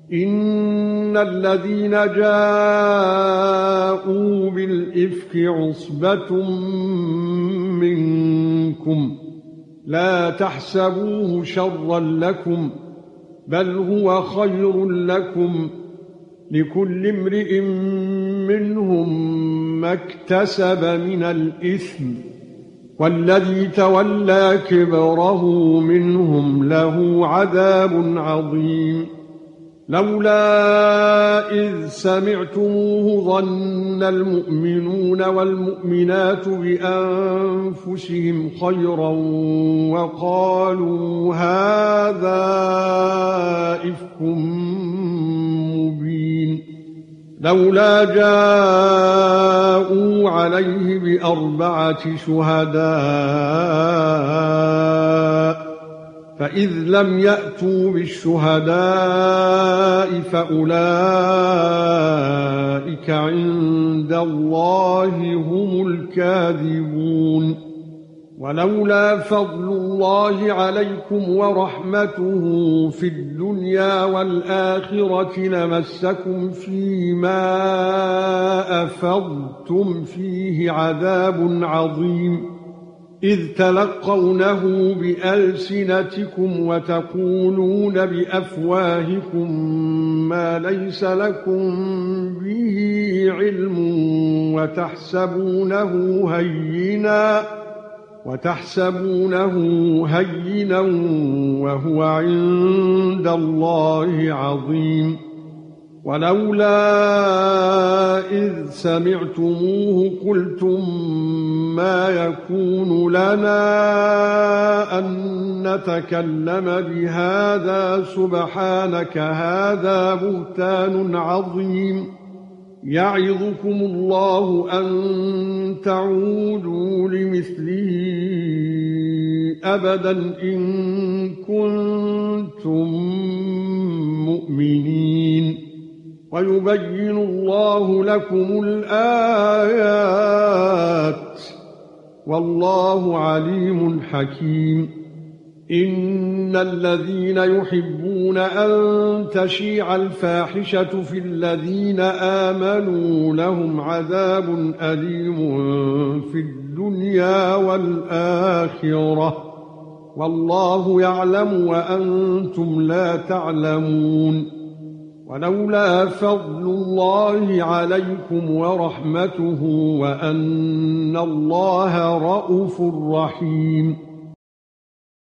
إن الذين جاءوا بالإفك عصبة منكم لا تحسبوه شرا لكم بل هو خير لكم لكل امرئ منهم ما اكتسب من الإثم والذي تولى كبره منهم له عذاب عظيم لولا إذ سمعتموه ظن المؤمنون والمؤمنات بأنفسهم خيرا وقالوا هذا إفك مبين لولا جاءوا عليه بأربعة شهداء فإذ لم يأتوا بالشهداء فأولئك عند الله هم الكاذبون ولولا فضل الله عليكم ورحمته في الدنيا والآخرة لمسكم فيما أفضتم فيه عذاب عظيم إذ تلقونه بألسنتكم وتقولون بأفواهكم ما ليس لكم به علم وتحسبونه هينا وهو عند الله عظيم ولولا إذ سمعتموه قلتم ما يكون لنا أن نتكلم بهذا سبحانك هذا بهتان عظيم يعظكم الله أن تعودوا لمثله أبدا إن كنتم مؤمنين ويبين الله لكم الآيات والله عليم حكيم إن الذين يحبون أن تشيع الفاحشة في الذين آمنوا لهم عذاب أليم في الدنيا والآخرة والله يعلم وأنتم لا تعلمون ولولا فضل الله عليكم ورحمته وأن الله رءوف رحيم